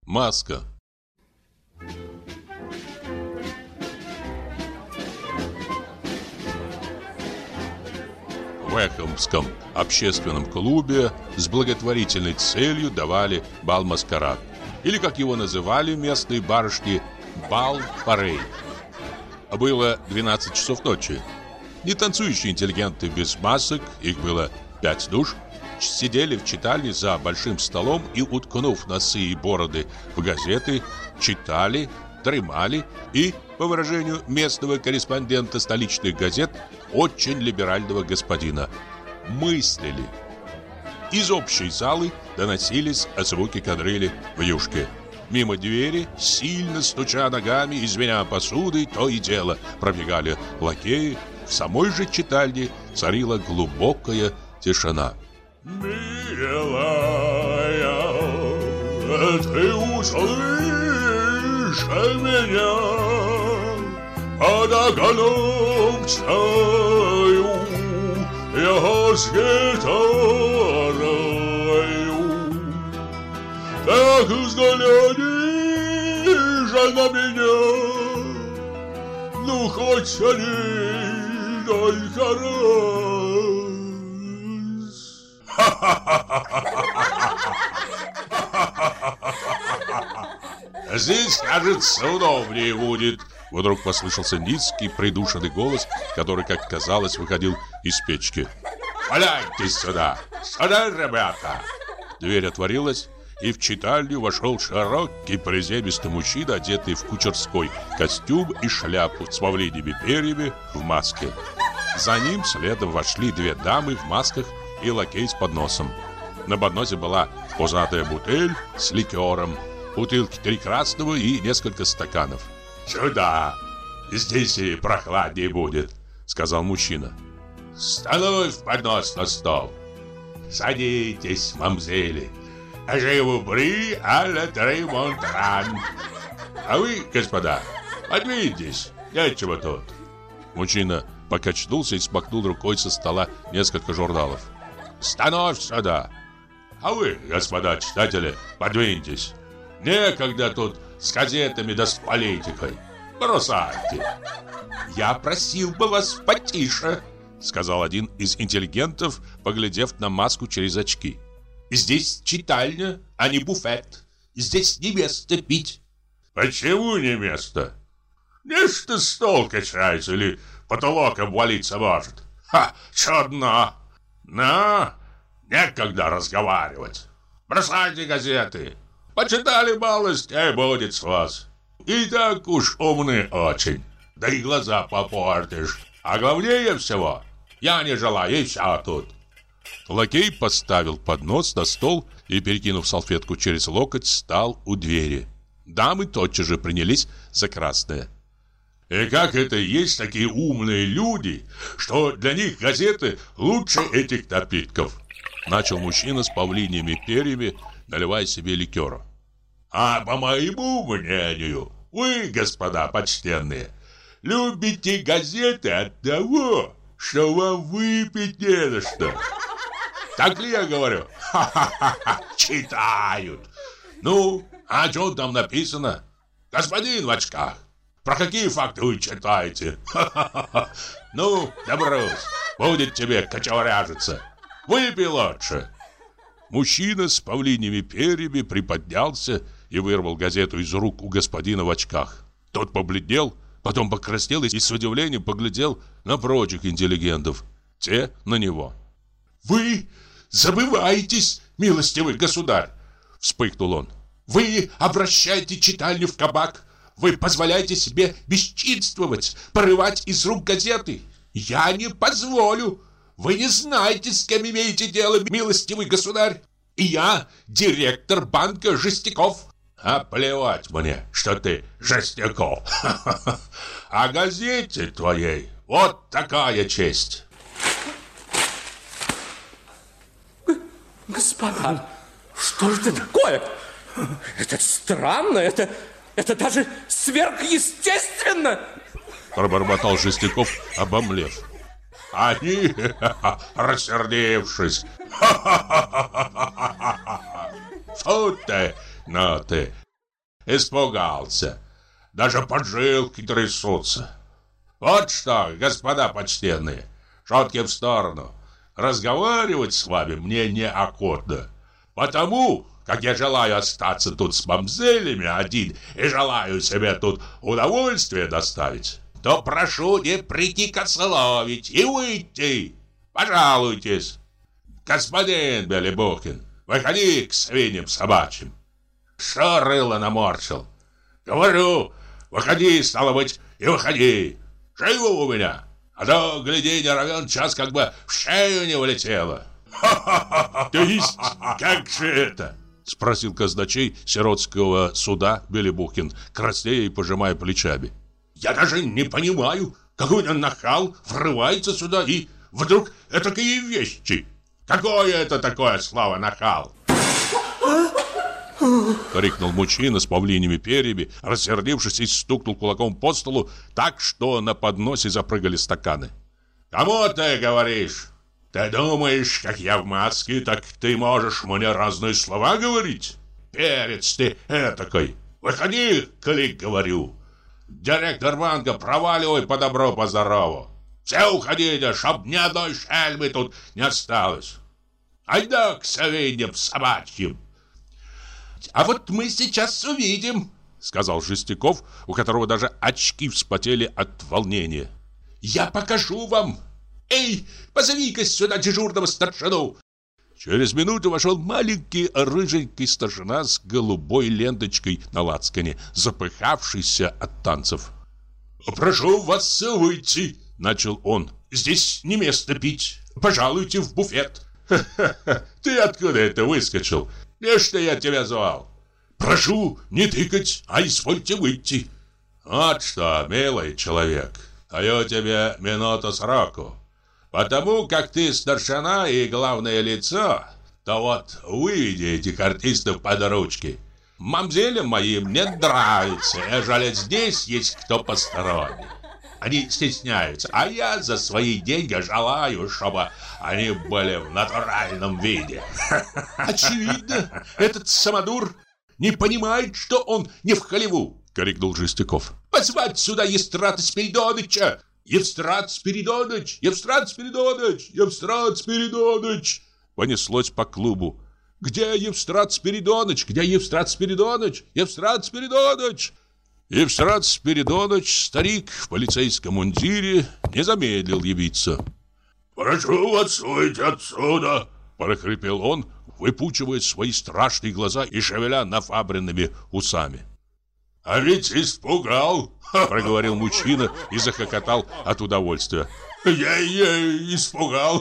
Маска. В Эхомском общественном клубе с благотворительной целью давали бал-маскарад. Или, как его называли местные барышни, бал-парей. Было 12 часов ночи. Нетанцующие интеллигенты без масок, их было 5 душ, сидели в читальне за большим столом и, уткнув носы и бороды в газеты, читали, дремали и, по выражению местного корреспондента столичных газет, очень либерального господина, мыслили. Из общей залы доносились звуки кадрили в юшке. Мимо двери, сильно стуча ногами и звеня посудой, то и дело пробегали лакеи. В самой же читальне царила глубокая тишина. «Милая, ты услышь меня, под окном стою, я с гитарою. Так взгляни на меня, ну хоть они только раз». «Здесь, кажется, удобнее будет». Вдруг послышался низкий, придушенный голос, который, как казалось, выходил из печки. «Валяйтесь сюда! Сюда, ребята!» Дверь отворилась, и в читальню вошел широкий приземистый мужчина, одетый в кучерской костюм и шляпу с павлиньими перьями в маске. За ним следом вошли две дамы в масках и лакей с подносом. На подносе была пузатая бутыль с ликером, бутылки 3 красного и несколько стаканов. «Сюда! Здесь и прохладнее будет», — сказал мужчина. «Становь поднос на стол. Садитесь, мамзели. Je vous prie à la Тремонтран. А вы, господа, подвиньтесь, нечего тут». Мужчина покачнулся и смахнул рукой со стола несколько журналов. «Становь сюда! А вы, господа читатели, подвиньтесь. Некогда тут с газетами да с политикой. Бросайте». «Я просил бы вас потише», — сказал один из интеллигентов, поглядев на маску через очки. «Здесь читальня, а не буфет. Здесь не место пить». «Почему не место? Не что стол качается или потолок обвалиться может. Ха, чудно. Но некогда разговаривать. Бросайте газеты. Почитали малость, и будет с вас. И так уж умны очень. Да и глаза попортишь. А главнее всего, я не желаю, и все тут». Лакей поставил поднос на стол и, перекинув салфетку через локоть, стал у двери. Дамы тотчас же принялись за красное. «И как это есть такие умные люди, что для них газеты лучше этих напитков?» Начал мужчина с павлиньими перьями, наливая себе ликера. «А по моему мнению, вы, господа почтенные, любите газеты от того, что вам выпить не на что. Так ли я говорю? Ха-ха-ха, читают. Ну, а что там написано? Господин в очках, про какие факты вы читаете? Ха-ха-ха. Ну, добрось, будет тебе кочевряжиться. Выпей лучше». Мужчина с павлиньими перьями приподнялся и вырвал газету из рук у господина в очках. Тот побледнел, потом покраснел и с удивлением поглядел на прочих интеллигентов. Те на него. «Вы забываетесь, милостивый государь!» — вспыхнул он. «Вы обращаете читальню в кабак. Вы позволяете себе бесчинствовать, порывать из рук газеты. Я не позволю. Вы не знаете, с кем имеете дело, милостивый государь. И я директор банка Жестяков». «А плевать мне, что ты Жестяков. А газете твоей вот такая честь». Господа, что же это такое? Это странно, это даже сверхъестественно. Пробормотал Жестяков, обомлев. Они, рассердившись. Фу ты, ну ты, Испугался. Даже поджилки трясутся. Вот что, господа почтенные, шутки в сторону. Разговаривать с вами мне неохота. Потому, как я желаю остаться тут с мамзелями один и желаю себе тут удовольствие доставить, то прошу не прийти кословить и выйти. Пожалуйтесь. Господин Белебухин, выходи к свиньям собачьим. Что рыло наморщил? Говорю, выходи, стало быть, и выходи. Живо у меня. А то, гляди, не равен час, как бы в шею не влетело. То есть, как же это? Спросил казначей сиротского суда Белебухин, краснея и пожимая плечами. Я даже не понимаю, какой он нахал врывается сюда и вдруг этакие вещи. Какое это такое слово нахал? Крикнул мужчина с павлиньими перьями, рассердившись и стукнул кулаком по столу так, что на подносе запрыгали стаканы. Кому ты говоришь? Ты думаешь, как я в маске, так ты можешь мне разные слова говорить? Перец ты этакой. Выходи, коли говорю. Директор банка, проваливай по добру, по здорову. Все уходите, чтоб ни одной шельмы тут не осталось. Айда к свиньям собачьим. А вот мы сейчас увидим, сказал Жестяков, у которого даже очки вспотели от волнения. Я покажу вам. Эй, позови-ка сюда дежурного старшину. Через минуту вошел маленький рыженький старшина с голубой ленточкой на лацкане, запыхавшийся от танцев. «Прошу вас выйти», — начал он. «Здесь не место пить. Пожалуйте в буфет». «Ха-ха-ха, ты откуда это выскочил? Где ж я тебя звал? Прошу не тыкать, а извольте выйти». «Вот что, милый человек, даю тебе минуту сроку. Потому как ты старшина и главное лицо, то вот выведи этих артистов под ручки. Мамзелям моим не нравится, ежели здесь есть кто посторонний. Они стесняются, а я за свои деньги желаю, чтобы они были в натуральном виде». «Очевидно, этот самодур не понимает, что он не в халеву», — крикнул Жестяков. «Позвать сюда Евстрата Спиридоныча! Евстрат Спиридоныч! Евстрат Спиридоныч! Евстрат Спиридоныч!» Понеслось по клубу. «Где Евстрат Спиридоныч? Где Евстрат Спиридоныч? Евстрат Спиридоныч!» Евстрат Спиридоныч, старик в полицейском мундире, не замедлил явиться. «Прошу вас выйти отсюда!» – прохрипел он, выпучивая свои страшные глаза и шевеля нафабренными усами. «А ведь испугал!» – проговорил мужчина и захохотал от удовольствия. «Я испугал!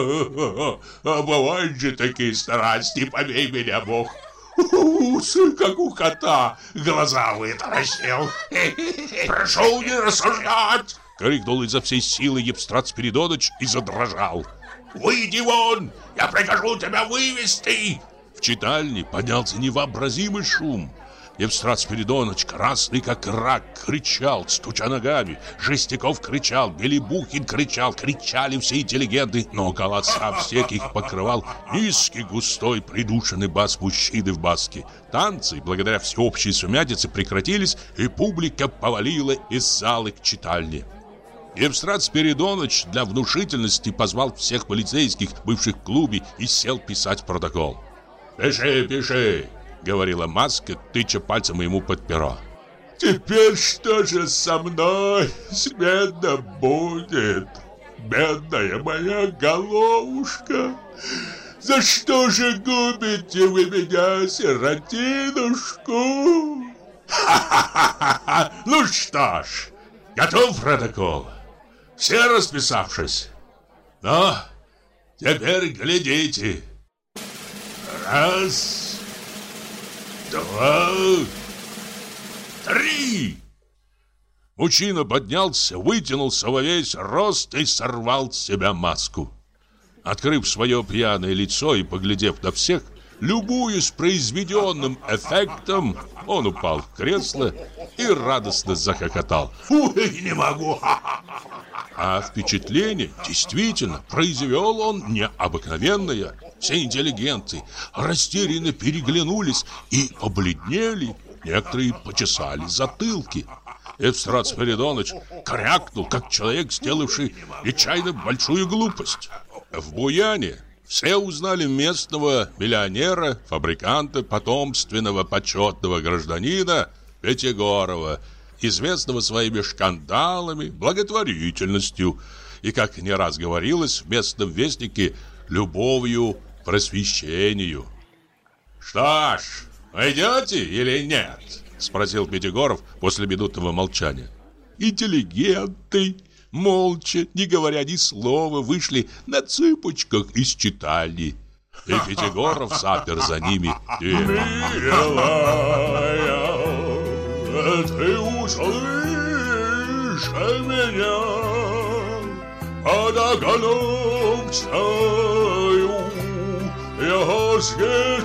А бывают же такие страсти, побей меня, Бог! Как у кота глаза вытаращил! Прошу не рассуждать!» — крикнул изо всей силы Евстрат Спиридоныч и задрожал. «Выйди вон! Я прикажу тебя вывести!» В читальне поднялся невообразимый шум. Евстрат Спиридоныч, красный как рак, кричал, стуча ногами. Жестяков кричал, Белебухин кричал, кричали все интеллигенты, но голоса всех их покрывал низкий, густой, придушенный бас мужчины в баске. Танцы, благодаря всеобщей сумятице, прекратились, и публика повалила из залы к читальне. Евстрат Спиридоныч для внушительности позвал всех полицейских, бывших в клубе, и сел писать протокол. «Пиши, пиши!» — говорила Маска, тыча пальцем ему под перо. «Теперь что же со мной смена будет? Бедная моя головушка! За что же губите вы меня, сиротинушку?» «Ха-ха-ха! Ну что ж, готов протокол? Все расписавшись? Ну, теперь глядите. Раз... 2, 3. Мужчина поднялся, вытянулся во весь рост и сорвал с себя маску. Открыв свое пьяное лицо и поглядев на всех, любуясь произведенным эффектом, он упал в кресло и радостно захохотал. «Ой, не могу!» А впечатление действительно произвел он необыкновенное. Все интеллигенты растерянно переглянулись и побледнели. некоторые почесали затылки. Евстрат Спиридоныч крякнул, как человек, сделавший нечаянно большую глупость. В Буяне все узнали местного миллионера, фабриканта, потомственного почетного гражданина Пятигорова, известного своими скандалами, благотворительностью и, как не раз говорилось в местном вестнике, любовью к просвещению. «Что ж, идете или нет?» — спросил Пятигоров после минутного молчания. Интеллигенты, молча, не говоря ни слова, вышли на цыпочках из читальни. И Пятигоров запер за ними дверь. Милая, ты услышь меня, под окном стою, я с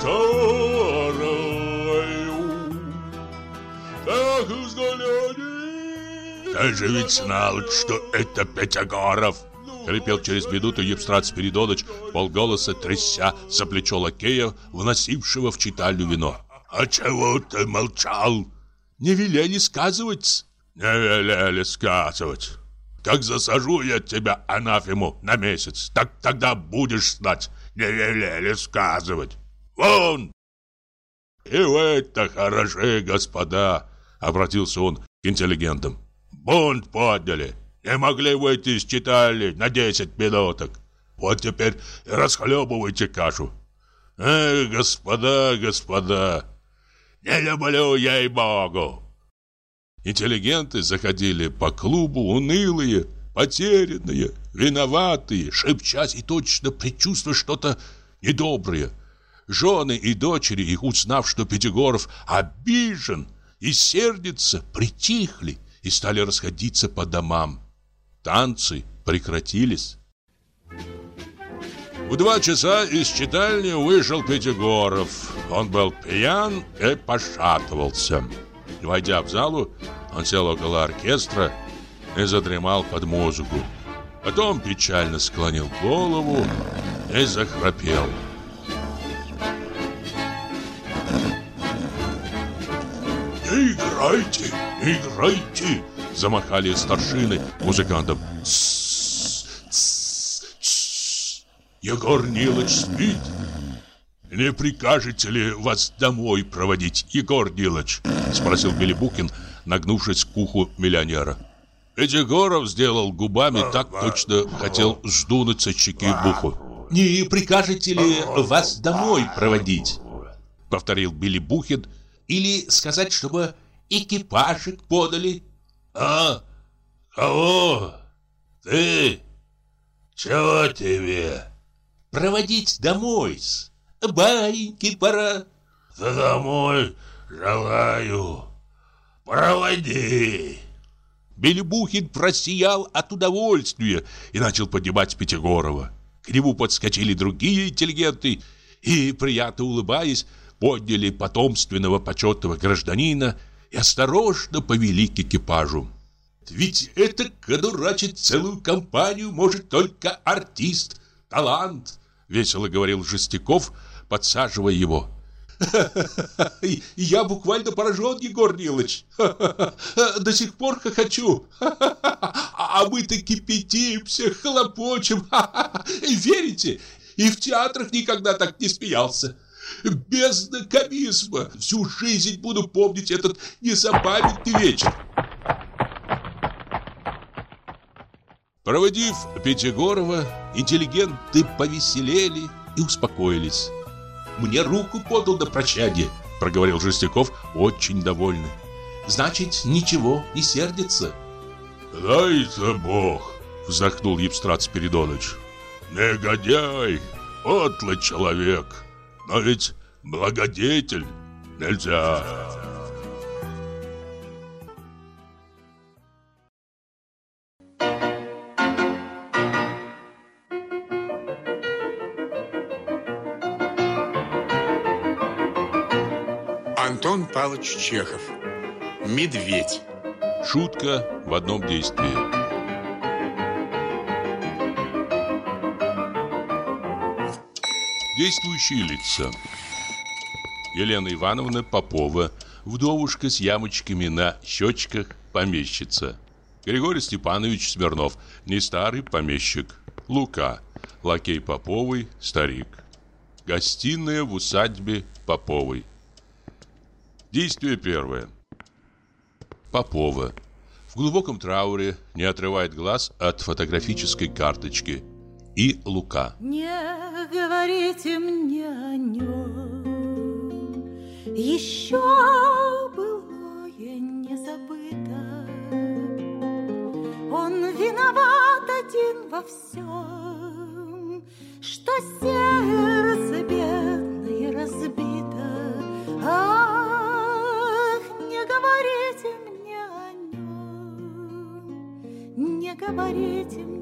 гитарою. Так взгляни. «Ты же ведь знал, что это Пятигоров!» — хрипел через минуту Евстрат Спиридоныч, полголоса тряся за плечо лакея, вносившего в читальню вино. «А чего ты молчал?» «Не велели сказывать». «Не велели сказывать. Как засажу я тебя, анафему, на месяц, так тогда будешь знать. Не велели сказывать. Вон!» «И вы-то хороши, господа!» — обратился он к интеллигентам. «Бунт подняли. Не могли выйти из читальни на 10 минуток. Вот теперь и расхлебывайте кашу. Эх, господа, господа, не люблю, ей-богу!» Интеллигенты заходили по клубу унылые, потерянные, виноватые, шепчась и точно предчувствуя что-то недоброе. Жены и дочери их, узнав, что Пятигоров обижен и сердится, притихли и стали расходиться по домам. Танцы прекратились. В 2 часа из читальни вышел Пятигоров. Он был пьян и пошатывался. Войдя в залу, он сел около оркестра и задремал под музыку. Потом печально склонил голову и захрапел. Не играйте, не играйте, замахали старшины музыкантам. Егор Нилыч спит. «Не прикажете ли вас домой проводить, Егор Нилыч?» — спросил Белебухин, нагнувшись к уху миллионера. Пятигоров сделал губами так, точно хотел сдунуть со щеки муху. «Не прикажете ли вас домой проводить?» — повторил Белебухин. «Или сказать, чтобы экипажик подали?» «А? Кого? Ты? Чего тебе?» «Проводить домой-с. Баиньки пора». «Да домой желаю. Проводи». Белебухин просиял от удовольствия и начал поднимать Пятигорова. К нему подскочили другие интеллигенты и, приятно улыбаясь, подняли потомственного почетного гражданина и осторожно повели к экипажу. «Ведь это одурачить целую компанию может только артист, талант», — весело говорил Жестяков, подсаживая его. «Я буквально поражен, Егор Нилыч. До сих пор хохочу. А мы-то кипятимся, хлопочем. Верите? И в театрах никогда так не смеялся. Бездна комизма. Всю жизнь буду помнить этот незапамятный вечер». Проводив Пятигорова, интеллигенты повеселели и успокоились. «Мне руку подал на прощание», — проговорил Жестяков, очень довольный. «Значит, ничего, не сердится». «Дай-то Бог», — вздохнул Евстрат Спиридоныч. «Негодяй, подлый человек, но ведь благодетель нельзя». Антон Павлович Чехов. «Медведь». Шутка в одном действии. Действующие лица: Елена Ивановна Попова Вдовушка с ямочками на щечках, помещица. Григорий Степанович Смирнов, не старый помещик. Лука, лакей Поповой, старик. Гостиная в усадьбе Поповой. Действие первое. Попова. В глубоком трауре не отрывает глаз от фотографической карточки. И Лука. Не говорите мне о нем, еще былое не забыто. Он виноват один во всем, что сердце бедное разбито. Ах, не говорите мне о нем, не говорите мне.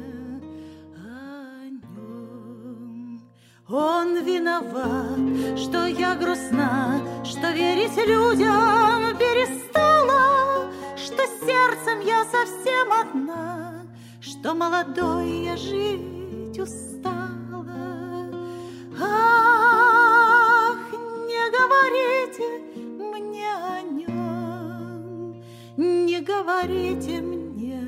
Он виноват, что я грустна, что верить людям перестала, что сердцем я совсем одна, что молодой я жить устала. Ах, не говорите мне о нем, не говорите мне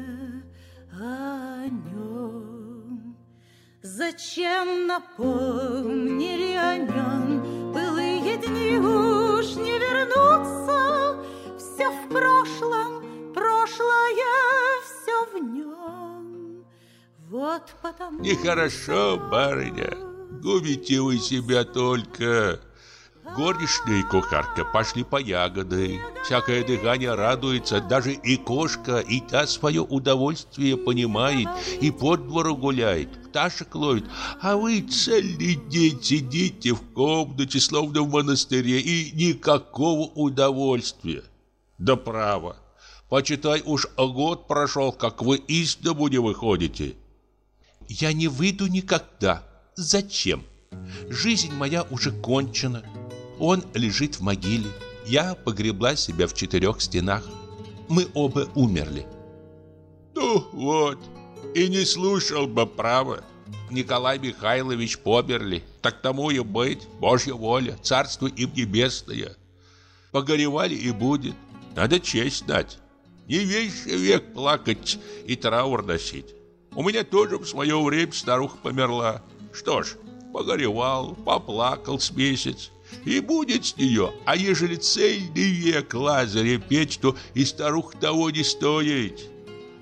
о нем. Зачем напомнили о нем? Былые дни уж не вернутся. Все в прошлом, прошлое все в нем. Вот потому... Нехорошо, барыня, губите вы себя только. Горничная и кухарка пошли по ягоды. Всякое дыхание радуется, даже и кошка, и та свое удовольствие понимает, и по двору гуляет, пташек ловит. А вы целый день сидите в комнате, словно в монастыре, и никакого удовольствия. Да право, почитай, уж год прошел, как вы из дому не выходите. Я не выйду никогда. Зачем? Жизнь моя уже кончена. Он лежит в могиле. Я погребла себя в 4 стенах. Мы оба умерли. Ну вот, и не слушал бы, право. Николай Михайлович померли. Так тому и быть, Божья воля, царство им небесное. Погоревали и будет. Надо честь знать. Не весь век плакать и траур носить. У меня тоже в свое время старуха померла. Что ж, погоревал, поплакал с месяц. И будет с нее, а ежели цельный век Лазаря печь, то и старух того не стоит.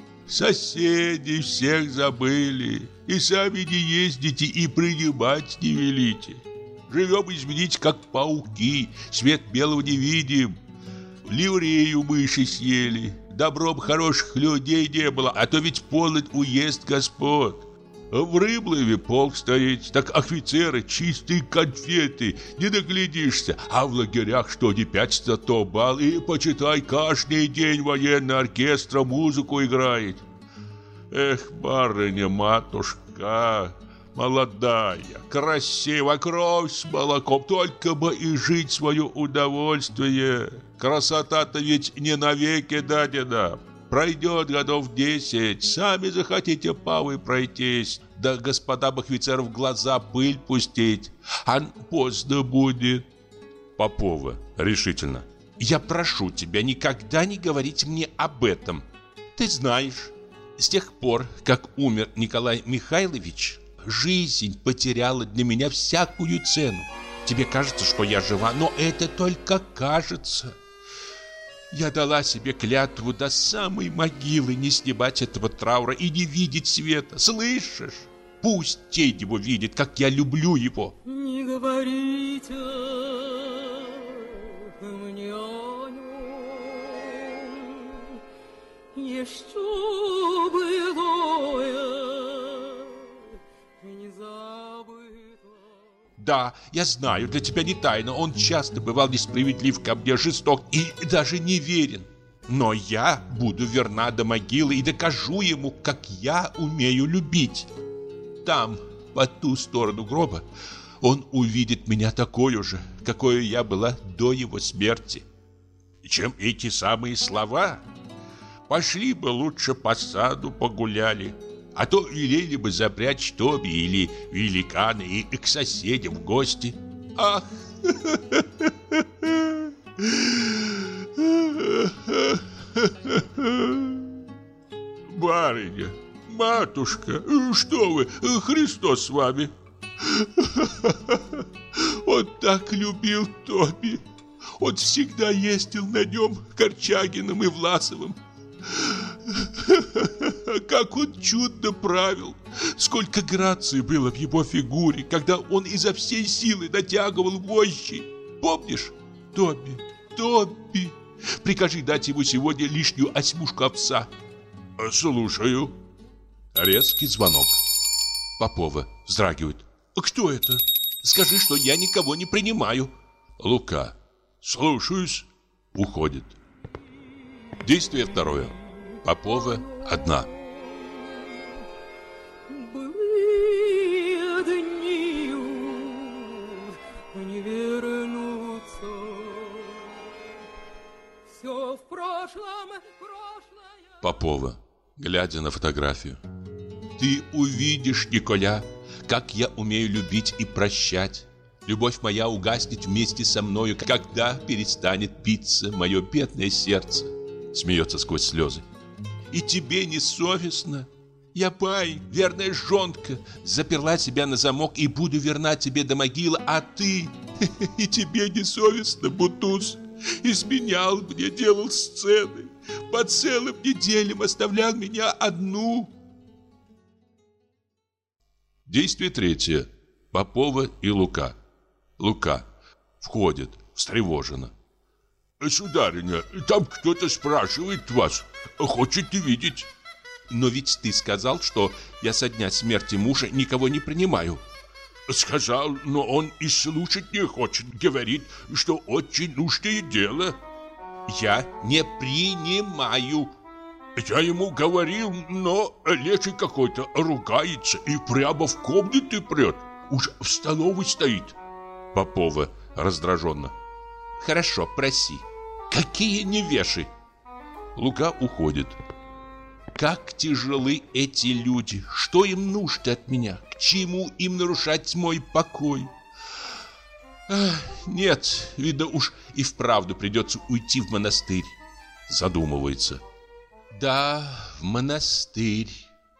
Соседи всех забыли, и сами не ездите, и принимать не велите. Живем, извините, как пауки, свет белого не видим. Ливрею мыши съели, добром хороших людей не было, а то ведь полон уезд господ. В Рыблове полк стоит, так офицеры чистые конфеты, не доглядишься. А в лагерях что не 500, то бал, и почитай, каждый день военный оркестр музыку играет. Эх, барыня-матушка, молодая, красивая, кровь с молоком, только бы и жить свое удовольствие. Красота-то ведь не навеки дадена. Пройдет годов 10, сами захотите павы пройтись, да господам офицеров в глаза пыль пустить, а поздно будет. Попова решительно. Я прошу тебя никогда не говорить мне об этом. Ты знаешь, с тех пор, как умер Николай Михайлович, жизнь потеряла для меня всякую цену. Тебе кажется, что я жива, но это только кажется. Я дала себе клятву до самой могилы не снимать этого траура и не видеть света. Слышишь? Пусть тень его видит, как я люблю его. Не говорите мне о нем, еще былое не забыто. Да, я знаю, для тебя не тайна. Он часто бывал несправедлив ко мне, жесток и даже неверен. Но я буду верна до могилы и докажу ему, как я умею любить. Там, по ту сторону гроба, он увидит меня такой же, какой я была до его смерти. Чем эти самые слова? Пошли бы лучше по саду погуляли. А то велели бы запрячь Тоби или великана и к соседям в гости. Ах! сударыня, матушка, что вы, Христос с вами. Он так любил Тоби. Он всегда ездил на нем Корчагиным и Власовым. Как он чудно правил. Сколько грации было в его фигуре, когда он изо всей силы натягивал вожжи. Помнишь? Тоби. Прикажи дать ему сегодня лишнюю осьмушку овса. Слушаю. Резкий звонок. Попова вздрагивает. Кто это? Скажи, что я никого не принимаю. Лука. Слушаюсь. Уходит. Действие второе. Попова одна. Былые дни уж не вернутся. Все в прошлом, прошлое. Попова, глядя на фотографию. Ты увидишь, Николя, как я умею любить и прощать. Любовь моя угаснет вместе со мною, когда перестанет биться мое бедное сердце. Смеется сквозь слезы. И тебе не совестно? Я пай, верная жонка, заперла себя на замок и буду верна тебе до могилы, а ты... И тебе не совестно, Бутуз? Изменял мне, делал сцены, по целым неделям оставлял меня одну. Действие третье. Попова и Лука. Лука входит, встревоженно. Сударыня, там кто-то спрашивает вас, хочет видеть. Но ведь ты сказал, что я со дня смерти мужа никого не принимаю. Сказал, но он и слушать не хочет. Говорит, что очень нужное дело. Я не принимаю. Я ему говорил, но леший какой-то ругается и прямо в комнаты прет. Уж в столовой стоит. Попова раздраженно. Хорошо, проси. Какие невеши. Лука уходит. Как тяжелы эти люди. Что им нужно от меня? К чему им нарушать мой покой? Нет, видно уж и вправду придется уйти в монастырь. Задумывается. Да, в монастырь.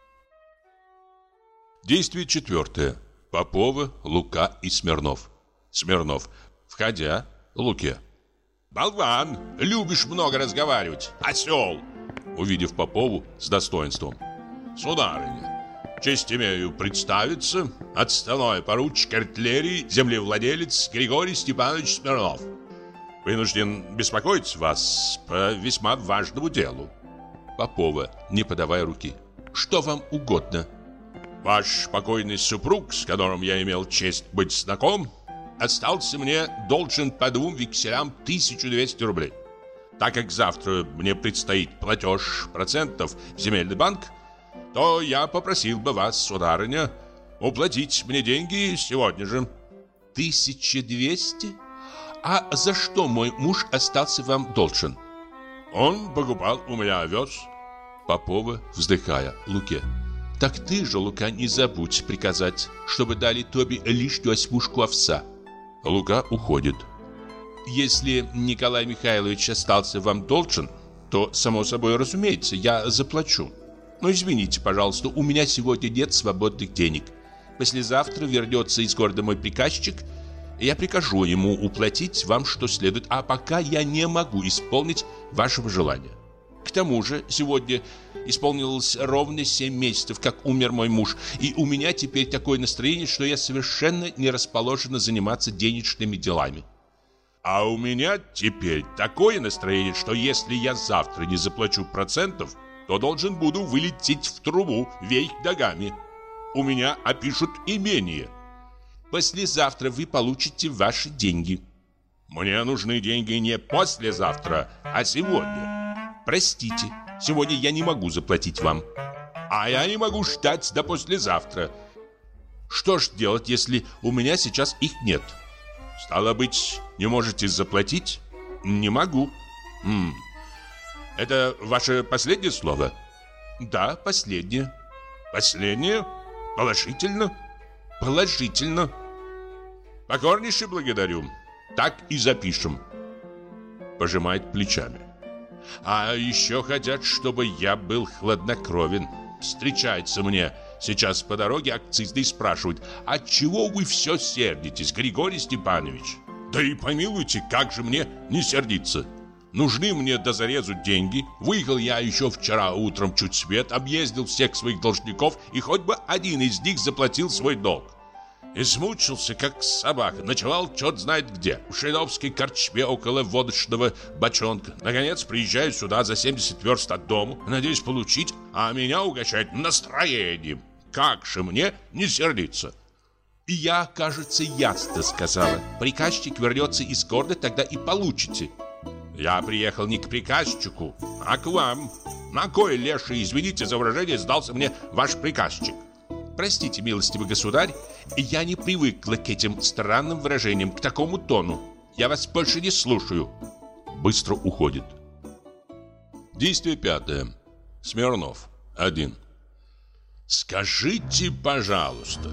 Действие четвертое. Попова, Лука и Смирнов. Смирнов, входя, Луке. Болван, любишь много разговаривать, осел. Увидев Попову с достоинством. Сударыня, честь имею представиться, отставной поручик артиллерии, землевладелец Григорий Степанович Смирнов. Вынужден беспокоить вас по весьма важному делу. Попова, не подавая руки. Что вам угодно? Ваш покойный супруг, с которым я имел честь быть знаком, остался мне должен по 2 векселям 1200 рублей. Так как завтра мне предстоит платеж процентов в земельный банк, то я попросил бы вас, сударыня, уплатить мне деньги сегодня же. 1200? А за что мой муж остался вам должен? Он покупал у меня овес. Попова, вздыхая, Луке. Так ты же, Лука, не забудь приказать, чтобы дали Тоби лишнюю осьмушку овса. Лука уходит. Если Николай Михайлович остался вам должен, то, само собой разумеется, я заплачу. Но извините, пожалуйста, у меня сегодня нет свободных денег. Послезавтра вернется из города мой приказчик, и я прикажу ему уплатить вам что следует, а пока я не могу исполнить вашего желания. К тому же сегодня исполнилось ровно 7 месяцев, как умер мой муж, и у меня теперь такое настроение, что я совершенно не расположена заниматься денежными делами. А у меня теперь такое настроение, что если я завтра не заплачу процентов, то должен буду вылететь в трубу вверх ногами. У меня опишут имение. Послезавтра вы получите ваши деньги. Мне нужны деньги не послезавтра, а сегодня. Простите, сегодня я не могу заплатить вам. А я не могу ждать до послезавтра. Что ж делать, если у меня сейчас их нет? Стало быть, не можете заплатить? Не могу. Это ваше последнее слово? Да, последнее. Последнее? Положительно? Положительно. Покорнейше благодарю. Так и запишем. Пожимает плечами. А еще хотят, чтобы я был хладнокровен. встречается мне сейчас по дороге акцизный, спрашивает: отчего вы все сердитесь, Григорий Степанович? Да и помилуйте, как же мне не сердиться? Нужны мне до зарезу деньги. Выехал я еще вчера утром чуть свет, объездил всех своих должников, и хоть бы один из них заплатил свой долг. Измучился, как собака, ночевал черт знает где, в Шейновской корчме около водочного бочонка. Наконец приезжаю сюда за 70 верст от дому, надеюсь получить, а меня угощают настроением. Как же мне не сердиться? И я, кажется, ясно сказала: приказчик вернется из города, тогда и получите. Я приехал не к приказчику, а к вам. На кой леший, извините за выражение, сдался мне ваш приказчик? Простите, милостивый государь, я не привыкла к этим странным выражениям, к такому тону. Я вас больше не слушаю. Быстро уходит. Действие 5. Смирнов. 1. Скажите, пожалуйста,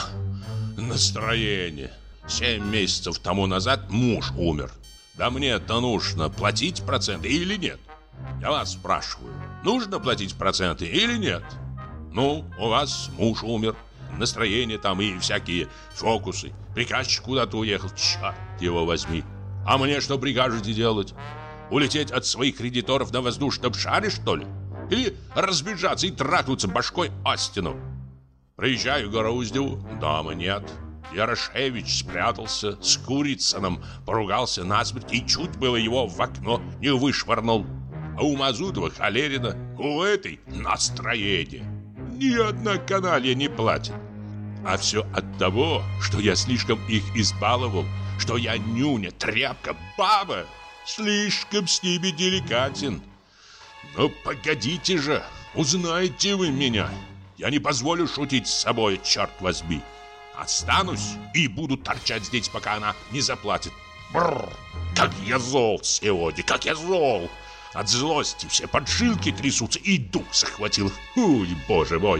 настроение. 7 месяцев тому назад муж умер. Да мне-то нужно платить проценты или нет? Я вас спрашиваю, нужно платить проценты или нет? Ну, у вас муж умер, настроение там и всякие фокусы. Приказчик куда-то уехал, черт его возьми. А мне что прикажете делать? Улететь от своих кредиторов на воздушном шаре, что ли? Или разбежаться и трахнуться башкой о стену? Приезжаю к Груздеву, дома нет. Ярошевич спрятался, с Курицыным поругался насмерть и чуть было его в окно не вышвырнул. А у Мазутова холерина, у этой настроение. Ни одна каналья не платит. А все от того, что я слишком их избаловал, что я нюня, тряпка, баба, слишком с ними деликатен. Ну, погодите же, узнаете вы меня. Я не позволю шутить с собой, черт возьми. Останусь и буду торчать здесь, пока она не заплатит. Бррр, как я зол сегодня, как я зол. От злости все поджилки трясутся, и дух захватил. Ой, боже мой,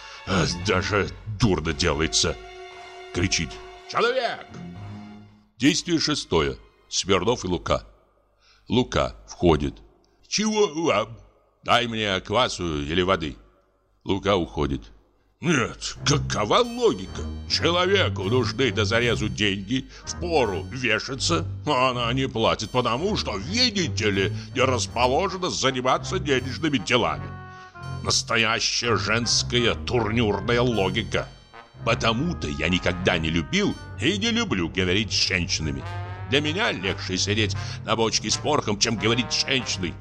даже дурно делается. Кричит: человек! Действие 6. Смирнов и Лука. Лука входит. Чего вам? Дай мне квасу или воды. Лука уходит. Нет, какова логика? Человеку нужны до зарезу деньги, впору вешаться, а она не платит, потому что, видите ли, не расположена заниматься денежными делами. Настоящая женская турнюрная логика. Потому-то я никогда не любил и не люблю говорить с женщинами. Для меня легче сидеть на бочке с порохом, чем говорить с женщиной.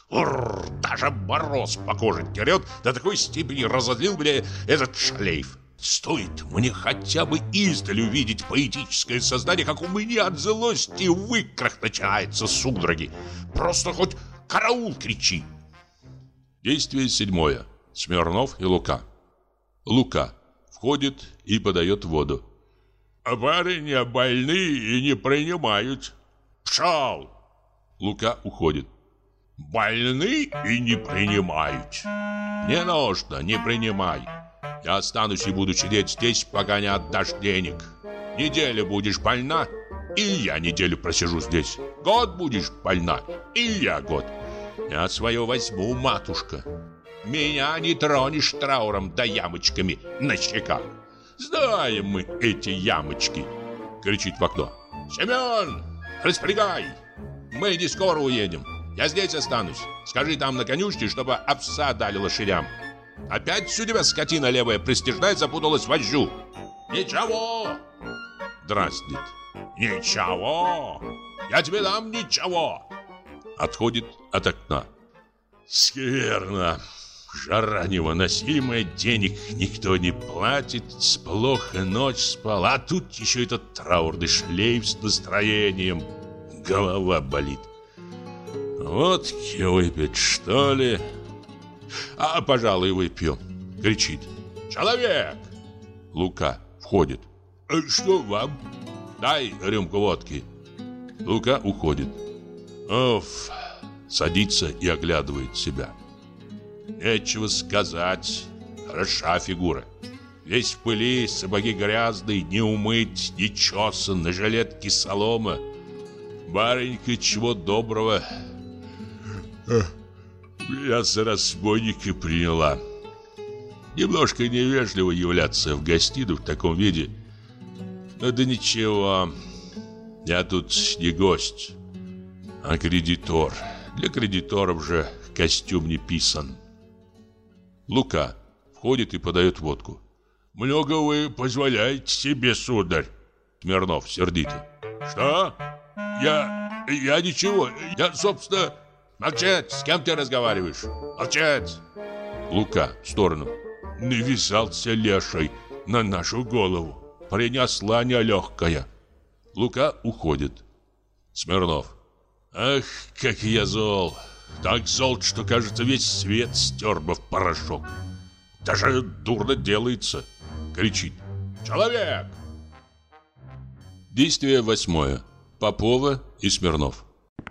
Даже мороз по коже дерет, до такой степени разозлил меня этот шлейф. Стоит мне хотя бы издали увидеть поэтическое создание, как у меня от злости в икрах начинается судороги. Просто хоть караул кричи. Действие 7. Смирнов и Лука. Лука входит и подает воду. Барыня больны и не принимают. Пшел! Лука уходит. Больны и не принимают. Не нужно, не принимай. Я останусь и буду сидеть здесь, пока не отдашь денег. Неделю будешь больна, и я неделю просижу здесь. Год будешь больна, и я год. Я свое возьму, матушка. Меня не тронешь трауром да ямочками на щеках. Знаем мы эти ямочки. Кричит в окно. Семен, распрягай. Мы не скоро уедем. Я здесь останусь. Скажи там на конюшне, чтобы овса дали лошадям. Опять у тебя скотина левая пристяжная запуталась в вожжу. Ничего. Дразнит. Ничего. Я тебе дам ничего. Отходит от окна. Скверно. Жара невыносимая, денег никто не платит, плохо ночь спала, а тут еще этот траурный шлейф с настроением. Голова болит. Водки выпить, что ли? А, пожалуй, выпью. Кричит. Человек! Лука входит. Что вам? Дай рюмку водки. Лука уходит. Оф, садится и оглядывает себя. Нечего сказать. Хороша фигура. Весь в пыли, сапоги грязные, не умыть, не чесан, на жилетке солома. Баренька, чего доброго, я за разбойника приняла. Немножко невежливо являться в гостиную в таком виде. Но да ничего, я тут не гость, а кредитор. Для кредиторов же костюм не писан. Лука входит и подает водку. «Много вы позволяете себе, сударь?» Смирнов сердито. «Что? Я ничего. Я, собственно...» «Молчать! С кем ты разговариваешь? Молчать!» Лука в сторону. «Навязался леший на нашу голову. Принесла нелегкая». Лука уходит. Смирнов. «Ах, как я зол! Так зол, что, кажется, весь свет стер бы в порошок. Даже дурно делается!» Кричит. «Человек!» Действие 8. Попова и Смирнов.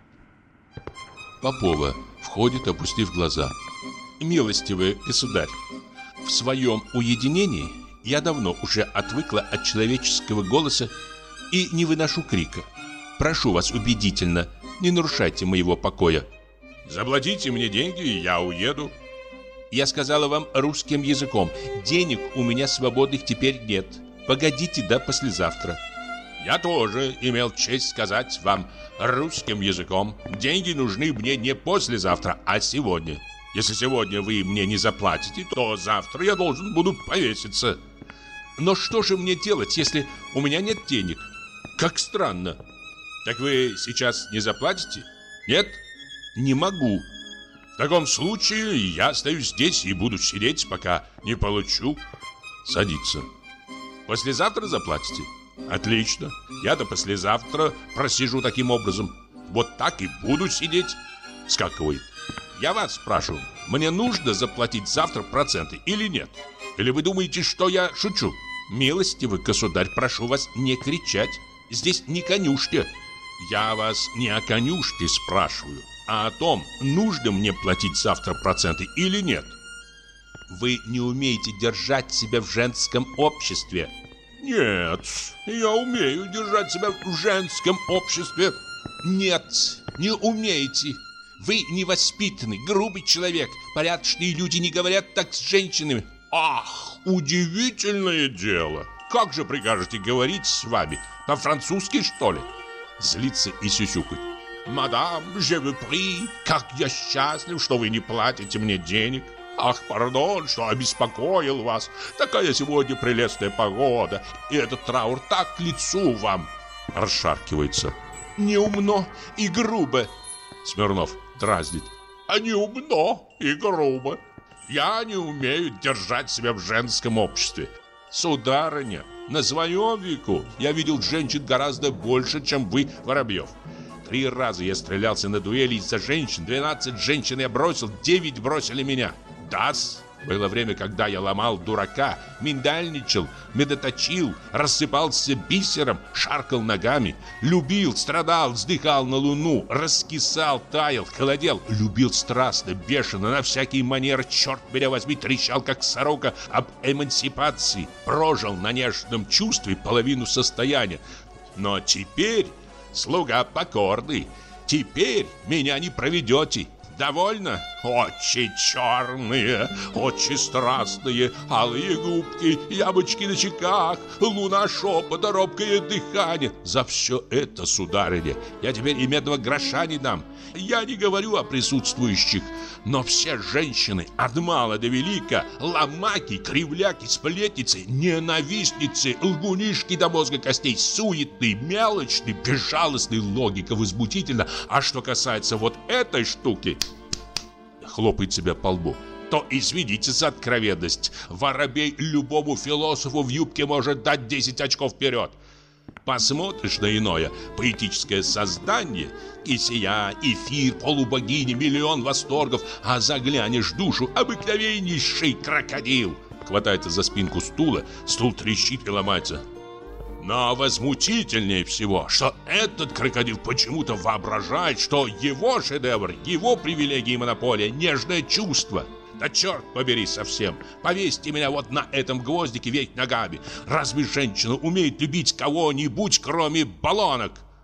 Попова входит, опустив глаза. «Милостивый государь, в своем уединении я давно уже отвыкла от человеческого голоса и не выношу крика. Прошу вас убедительно, не нарушайте моего покоя». «Заплатите мне деньги, и я уеду». «Я сказала вам русским языком. Денег у меня свободных теперь нет. Погодите до послезавтра». «Я тоже имел честь сказать вам русским языком. Деньги нужны мне не послезавтра, а сегодня. Если сегодня вы мне не заплатите, то завтра я должен буду повеситься». «Но что же мне делать, если у меня нет денег? Как странно». «Так вы сейчас не заплатите? Нет? Не могу». «В таком случае я остаюсь здесь и буду сидеть, пока не получу». Садится. «Послезавтра заплатите?» «Отлично. Я до послезавтра просижу таким образом. Вот так и буду сидеть». Скакивает. «Я вас спрашиваю, мне нужно заплатить завтра проценты или нет? Или вы думаете, что я шучу?» «Милостивый государь, прошу вас не кричать. Здесь не конюшня». «Я вас не о конюшне спрашиваю, а о том, нужно мне платить завтра проценты или нет». «Вы не умеете держать себя в женском обществе». «Нет, я умею держать себя в женском обществе». «Нет, не умеете. Вы невоспитанный, грубый человек. Порядочные люди не говорят так с женщинами». «Ах, удивительное дело. Как же прикажете говорить с вами? По-французски, что ли?» Злится и сюсюкает. «Мадам, je vous prie, как я счастлив, что вы не платите мне денег. Ах, пардон, что обеспокоил вас. Такая сегодня прелестная погода, и этот траур так к лицу вам». Расшаркивается. «Неумно и грубо». Смирнов дразнит. «А неумно и грубо. Я не умею держать себя в женском обществе. Сударыня, на своем веку я видел женщин гораздо больше, чем вы, Воробьев. 3 раза я стрелялся на дуэли из-за женщин. 12 женщин я бросил, 9 бросили меня. Да-с, было время, когда я ломал дурака, миндальничал, медоточил, рассыпался бисером, шаркал ногами, любил, страдал, вздыхал на луну, раскисал, таял, холодел, любил страстно, бешено, на всякий манер, черт меня возьми, трещал, как сорока об эмансипации, прожил на нежном чувстве половину состояния. Но теперь, слуга покорный, теперь меня не проведете. Довольно? Очи черные, очи страстные, алые губки, ямочки на щеках, луна шепота, робкое дыхание. За все это, сударыня, я теперь и медного гроша не дам. Я не говорю о присутствующих, но все женщины, от мала до велика, ломаки, кривляки, сплетницы, ненавистницы, лгунишки до мозга костей, суетные, мелочные, безжалостные, логика возмутительна. А что касается вот этой штуки, хлопает себя по лбу, то извините за откровенность, воробей любому философу в юбке может дать 10 очков вперед. Посмотришь на иное поэтическое создание, кисия, эфир, полубогини, миллион восторгов, а заглянешь в душу, обыкновеннейший крокодил. Хватается за спинку стула, стул трещит и ломается. Но возмутительнее всего, что этот крокодил почему-то воображает, что его шедевр, его привилегии и монополия – нежное чувство. Да черт побери совсем, повесьте меня вот на этом гвоздике вверх ногами. Разве женщина умеет любить кого-нибудь, кроме баллонок?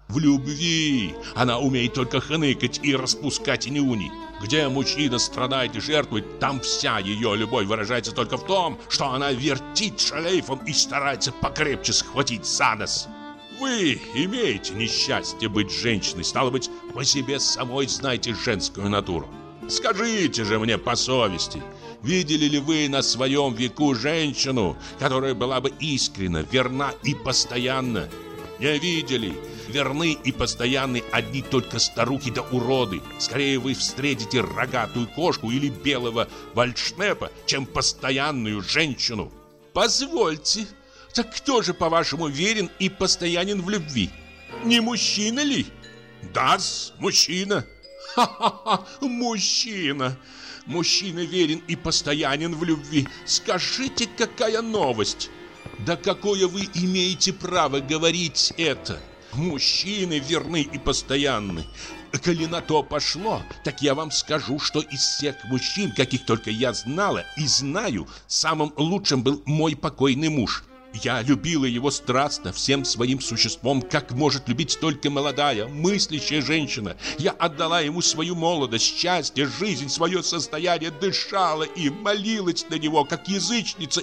В любви она умеет только хныкать и распускать нюни. Где мужчина страдает и жертвует, там вся ее любовь выражается только в том, что она вертит шлейфом и старается покрепче схватить за нос. Вы имеете несчастье быть женщиной, стало быть, по себе самой знаете женскую натуру. Скажите же мне по совести, видели ли вы на своем веку женщину, которая была бы искренна, верна и постоянна? Не видели. Верны и постоянны одни только старухи да уроды. Скорее вы встретите рогатую кошку или белого вальшнепа, чем постоянную женщину. Позвольте, так кто же, по-вашему, верен и постоянен в любви? Не мужчина ли? Да-с, мужчина. Ха-ха-ха, мужчина. Мужчина верен и постоянен в любви. Скажите, какая новость? Да какое вы имеете право говорить это? Мужчины верны и постоянны. Коли на то пошло, так я вам скажу, что из всех мужчин, каких только я знала и знаю, самым лучшим был мой покойный муж. Я любила его страстно, всем своим существом, как может любить только молодая, мыслящая женщина. Я отдала ему свою молодость, счастье, жизнь, свое состояние, дышала и молилась на него, как язычница,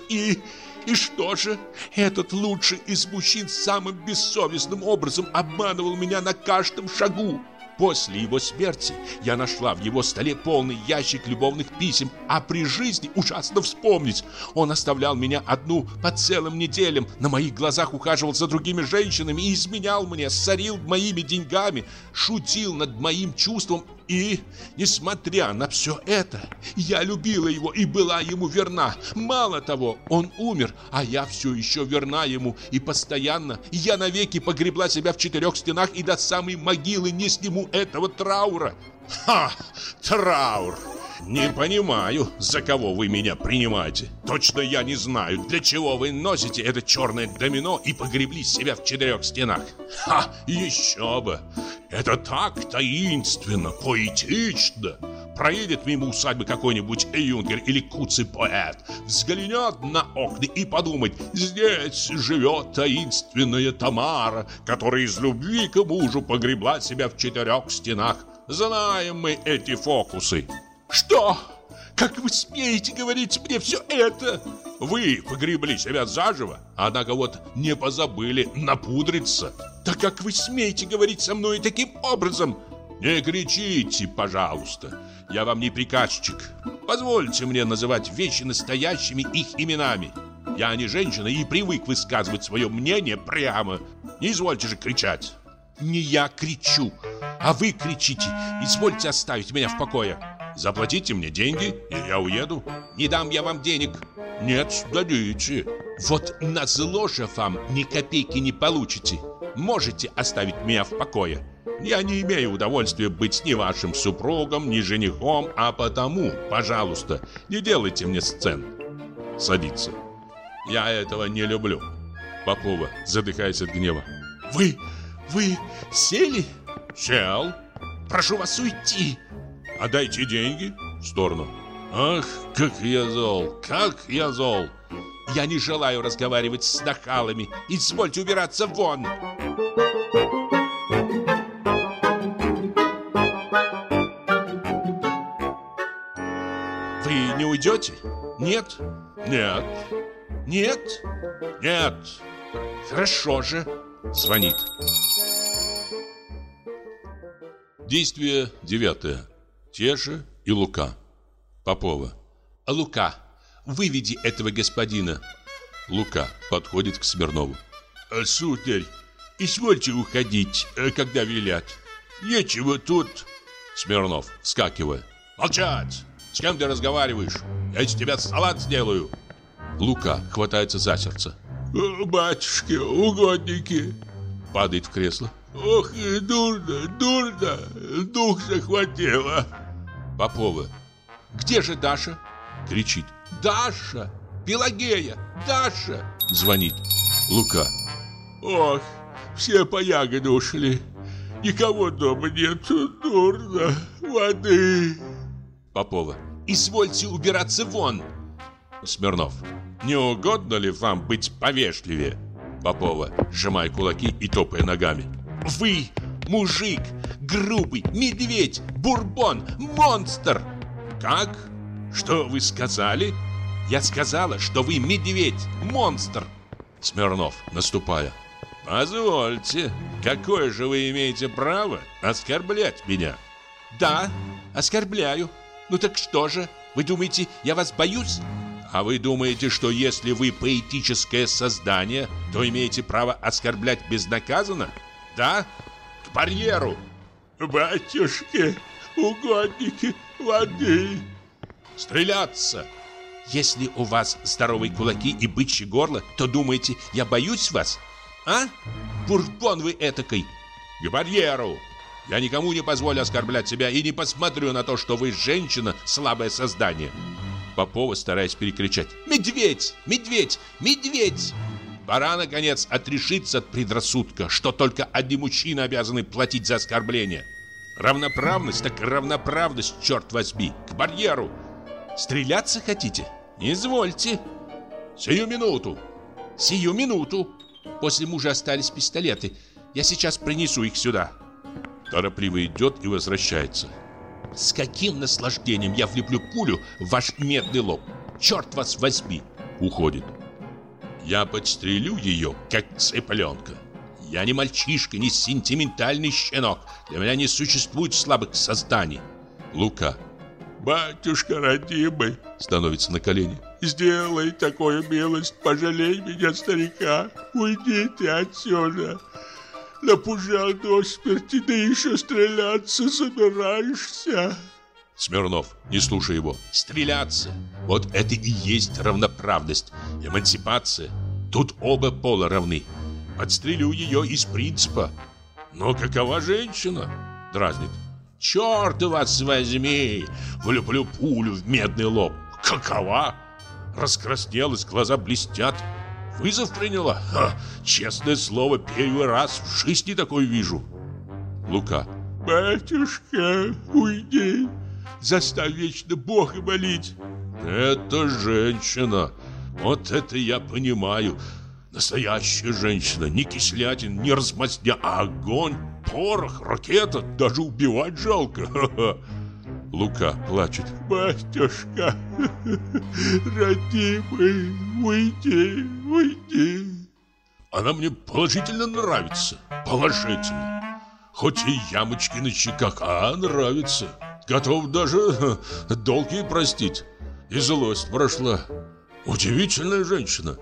И что же? Этот лучший из мужчин самым бессовестным образом обманывал меня на каждом шагу. После его смерти я нашла в его столе полный ящик любовных писем, а при жизни, ужасно вспомнить, он оставлял меня одну по целым неделям, на моих глазах ухаживал за другими женщинами и изменял мне, сорил моими деньгами, шутил над моим чувством. И, несмотря на все это, я любила его и была ему верна. Мало того, он умер, а я все еще верна ему и постоянно. Я навеки погребла себя в 4 стенах и до самой могилы не сниму этого траура. Ха! Траур! Не понимаю, за кого вы меня принимаете. Точно я не знаю, для чего вы носите это черное домино и погребли себя в 4 стенах. Ха! Еще бы! Это так таинственно, поэтично. Проедет мимо усадьбы какой-нибудь юнкер или куцый поэт, взглянет на окна и подумает: здесь живет таинственная Тамара, которая из любви к мужу погребла себя в 4 стенах. Знаем мы эти фокусы. Что? Как вы смеете говорить мне все это? Вы погребли себя заживо, однако вот не позабыли напудриться. Да как вы смеете говорить со мной таким образом? Не кричите, пожалуйста. Я вам не приказчик. Позвольте мне называть вещи настоящими их именами. Я не женщина и привык высказывать свое мнение прямо. Не извольте же кричать. Не я кричу, а вы кричите. Извольте оставить меня в покое. Заплатите мне деньги, и я уеду. Не дам я вам денег. Нет, дадите. Вот назло же вам ни копейки не получите. Можете оставить меня в покое. Я не имею удовольствия быть ни вашим супругом, ни женихом, а потому, пожалуйста, не делайте мне сцен. Садится. Я этого не люблю. Попова, задыхаясь от гнева. Вы сели? Сел. Прошу вас уйти. Отдайте деньги. В сторону. Ах, как я зол, как я зол. Я не желаю разговаривать с нахалами. Извольте убираться вон. Вы не уйдете? Нет? Нет. Нет? Нет. Хорошо же. Звонит. Действие 9. Теша и Лука. Попова. Лука, выведи этого господина. Лука подходит к Смирнову. Сударь, извольте уходить, когда велят. Нечего тут. Смирнов, вскакивая. Молчать! С кем ты разговариваешь? Я из тебя салат сделаю. Лука хватается за сердце. Батюшки, угодники. Падает в кресло. Ох, дурно, дух захватило. Попова. Где же Даша? Кричит. Даша! Пелагея! Даша! Звонит. Лука. Ох, все по ягоды ушли. Никого дома нет. Дурно. Воды. Попова. Извольте убираться вон. Смирнов. Не угодно ли вам быть повежливее? Попова, сжимая кулаки и топая ногами. Вы мужик, грубый, медведь, бурбон, монстр. Как? Что вы сказали? Я сказала, что вы медведь, монстр. Смирнов, наступая. Позвольте, какое же вы имеете право оскорблять меня? Да, оскорбляю. Ну так что же? Вы думаете, я вас боюсь? А вы думаете, что если вы поэтическое создание, то имеете право оскорблять безнаказанно? Да? К барьеру! Батюшки, угодники, воды! Стреляться! Если у вас здоровые кулаки и бычье горло, то думаете, я боюсь вас? А? Бурбон вы этакой! К барьеру! Я никому не позволю оскорблять себя и не посмотрю на то, что вы женщина, слабое создание. Попова, стараясь перекричать: «Медведь! Медведь! Медведь!» Пора, наконец, отрешиться от предрассудка, что только одни мужчины обязаны платить за оскорбление. Равноправность, так равноправность, черт возьми! К барьеру! Стреляться хотите? Извольте! Сию минуту! Сию минуту! После мужа остались пистолеты. Я сейчас принесу их сюда. Торопливо идет и возвращается. С каким наслаждением я влеплю пулю в ваш медный лоб! Черт вас возьми! Уходит. Я подстрелю ее, как цыпленка. Я не мальчишка, не сентиментальный щенок. Для меня не существует слабых созданий. Лука. Батюшка родимый, становится на колени. Сделай такую милость, пожалей меня, старика. Уйдите отсюда. Напужал до смерти, да еще стреляться собираешься. Смирнов, не слушай его. Стреляться. Вот это и есть равноправность, эмансипация. Тут оба пола равны. Подстрелю ее из принципа. Но какова женщина? Дразнит. Черт вас возьми! Влюблю пулю в медный лоб. Какова? Раскраснелась, глаза блестят. Вызов приняла? Ха, честное слово, первый раз в жизни такой вижу. Лука. Батюшка, уйди. Заставь вечно Бога молить. Это женщина. Вот это я понимаю. Настоящая женщина. Не кислятин, не размазня, а огонь, порох, ракета. Даже убивать жалко. Ха-ха. Лука плачет. Батюшка, родимый, уйди, уйди. Она мне положительно нравится. Положительно. Хоть и ямочки на щеках, а нравится. Готов даже долг ей простить. И злость прошла. Удивительная женщина.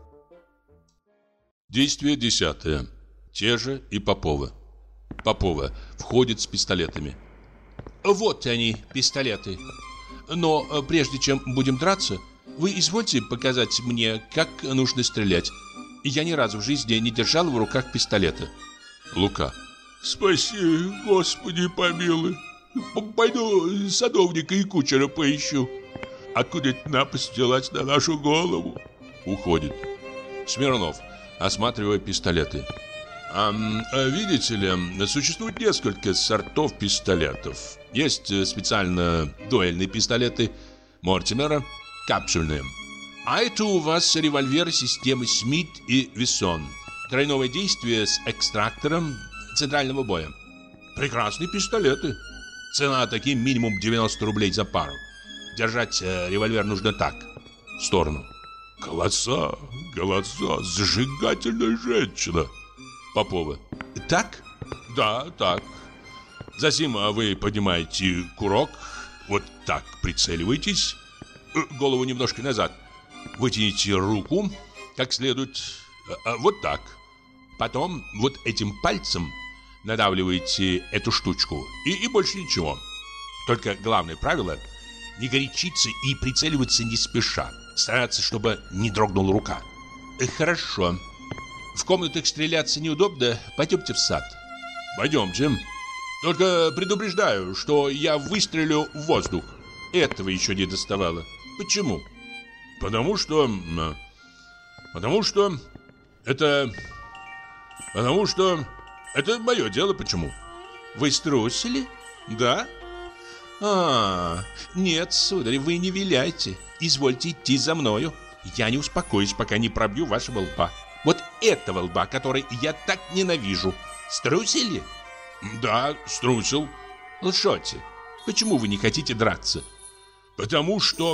Действие 10. Те же и Попова. Попова входит с пистолетами. Вот они, пистолеты. Но прежде чем будем драться, вы извольте показать мне, как нужно стрелять. Я ни разу в жизни не держал в руках пистолета. Лука. Спаси, Господи, помилуй. Пойду садовника и кучера поищу. Откуда-то напасть делать на нашу голову. Уходит. Смирнов, осматривая пистолеты. Видите ли, существует несколько сортов пистолетов. Есть специально дуэльные пистолеты Мортимера, капсульные. А это у вас револьверы системы Смит и Вессон. Тройное действие с экстрактором центрального боя. Прекрасные пистолеты. Цена таким минимум 90 рублей за пару. Держать револьвер нужно так, в сторону. Голоса, зажигательная женщина. Попова. Так? Да, так. Затем вы поднимаете курок. Вот так прицеливаетесь. Голову немножко назад. Вытяните руку как следует. Вот так. Потом вот этим пальцем надавливаете эту штучку. И больше ничего. Только главное правило — не горячиться и прицеливаться не спеша. Стараться, чтобы не дрогнула рука. Хорошо. В комнатах стреляться неудобно. Пойдемте в сад. Пойдемте. Только предупреждаю, что я выстрелю в воздух. Этого еще не доставало. Почему? Потому что это мое дело. Почему? Вы струсили? Да? Нет, сударь, вы не виляйте. Извольте идти за мною. Я не успокоюсь, пока не пробью вашего лба. Вот этого лба, который я так ненавижу. Струсили? Да, струсил. Лжете. Почему вы не хотите драться? Потому что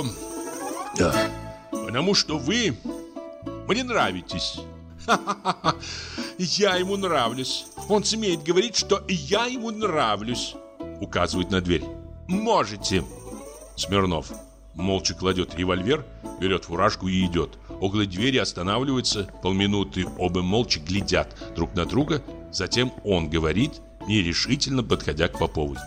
вы мне нравитесь. Ха-ха-ха. Я ему нравлюсь. Он смеет говорить, что я ему нравлюсь. Указывает на дверь. Можете. Смирнов молча кладет револьвер, берет фуражку и идет. Около двери останавливается, полминуты оба молча глядят друг на друга. Затем он говорит, нерешительно подходя к Поповой.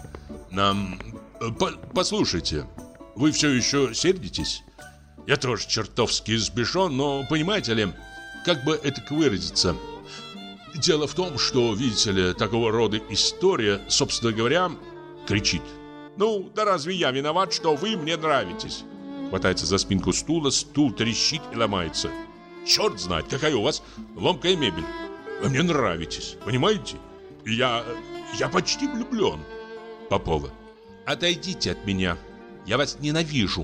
Послушайте, вы все еще сердитесь? Я тоже чертовски взбешен, но понимаете ли, как бы это выразиться? Дело в том, что, видите ли, такого рода история, собственно говоря, кричит. Ну, да разве я виноват, что вы мне нравитесь? Хватается за спинку стула, стул трещит и ломается. Черт знает, какая у вас ломкая мебель. Вы мне нравитесь, понимаете? Я почти влюблен. Попова. Отойдите от меня, я вас ненавижу.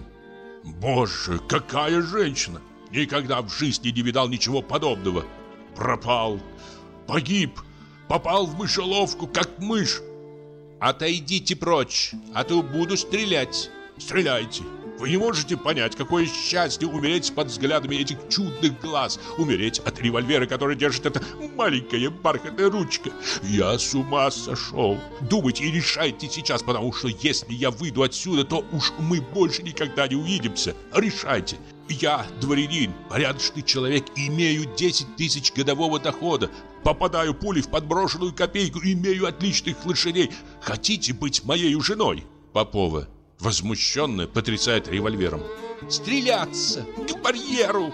Боже, какая женщина! Никогда в жизни не видал ничего подобного. Пропал, погиб, попал в мышеловку, как мышь. Отойдите прочь, а то буду стрелять. Стреляйте. Вы не можете понять, какое счастье умереть под взглядами этих чудных глаз, умереть от револьвера, который держит эта маленькая бархатная ручка. Я с ума сошел. Думайте и решайте сейчас, потому что если я выйду отсюда, то уж мы больше никогда не увидимся. Решайте. Я дворянин, порядочный человек, имею 10 тысяч годового дохода. Попадаю пулей в подброшенную копейку, имею отличных лошадей. Хотите быть моей женой? Попова, возмущенная, потрясает револьвером. Стреляться! К барьеру!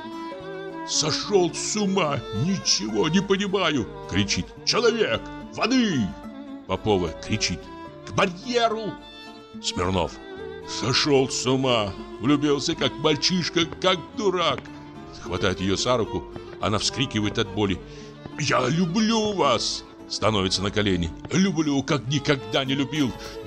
Сошел с ума! Ничего не понимаю! Кричит. Человек! Воды! Попова кричит. К барьеру! Смирнов. Сошел с ума! Влюбился как мальчишка, как дурак! Хватает ее за руку. Она вскрикивает от боли. Я люблю вас! Становится на колени. Люблю, как никогда не любил.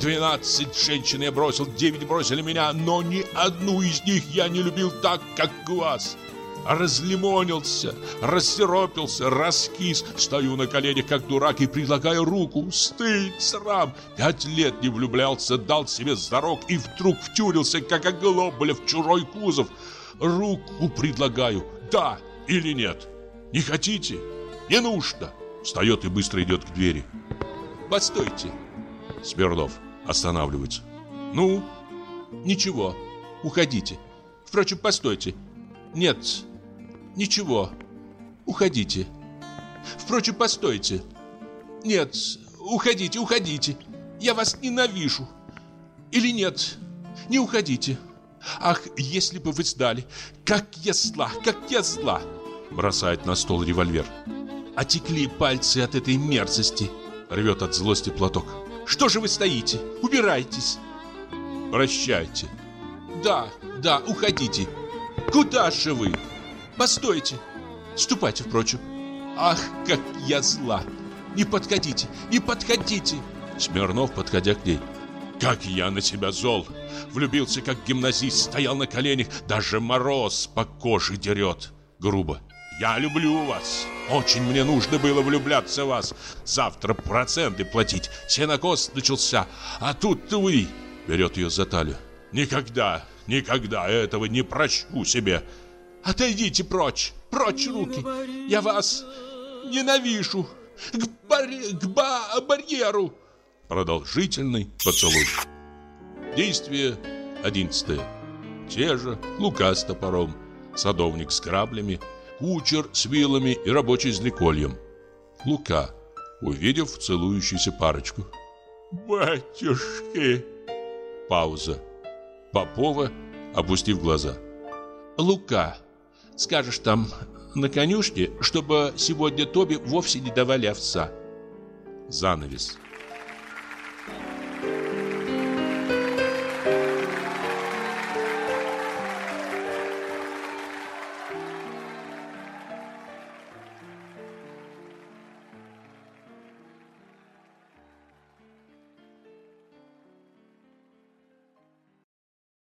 12 женщин я бросил, 9 бросили меня, но ни одну из них я не любил так, как вас. Разлимонился, рассиропился, раскис. Стою на коленях, как дурак, и предлагаю руку. Стыд, срам. 5 лет не влюблялся, дал себе зарок и вдруг втюрился, как оглобля в чужой кузов. Руку предлагаю. Да или нет? Не хотите? Не нужно. Встает и быстро идет к двери. Постойте. Смирнов останавливается. Ну? Ничего. Уходите. Впрочем, постойте. Нет. Ничего. Уходите. Впрочем, постойте. Нет. Уходите, уходите. Я вас ненавижу. Или нет? Не уходите. Ах, если бы вы знали, как я зла, как я зла. Бросает на стол револьвер. Отекли пальцы от этой мерзости. Рвет от злости платок. Что же вы стоите? Убирайтесь. Прощайте. Да, уходите. Куда же вы? Постойте. Ступайте, впрочем. Ах, как я зла. Не подходите, не подходите. Смирнов, подходя к ней. Как я на тебя зол. Влюбился, как гимназист, стоял на коленях. Даже мороз по коже дерет. Грубо. Я люблю вас. Очень мне нужно было влюбляться в вас. Завтра проценты платить. Сенокос начался. А тут вы. Берет ее за талию. Никогда, никогда этого не прощу себе. Отойдите прочь. Прочь руки. Я вас ненавижу. К барьеру. Продолжительный поцелуй. Действие 11. Те же: Лука с топором, садовник с граблями, кучер с вилами и рабочий с дрекольем. Лука, увидев целующуюся парочку. Батюшки! Пауза. Попова, опустив глаза. Лука, скажешь там на конюшне, чтобы сегодня Тоби вовсе не давали овса. Занавес.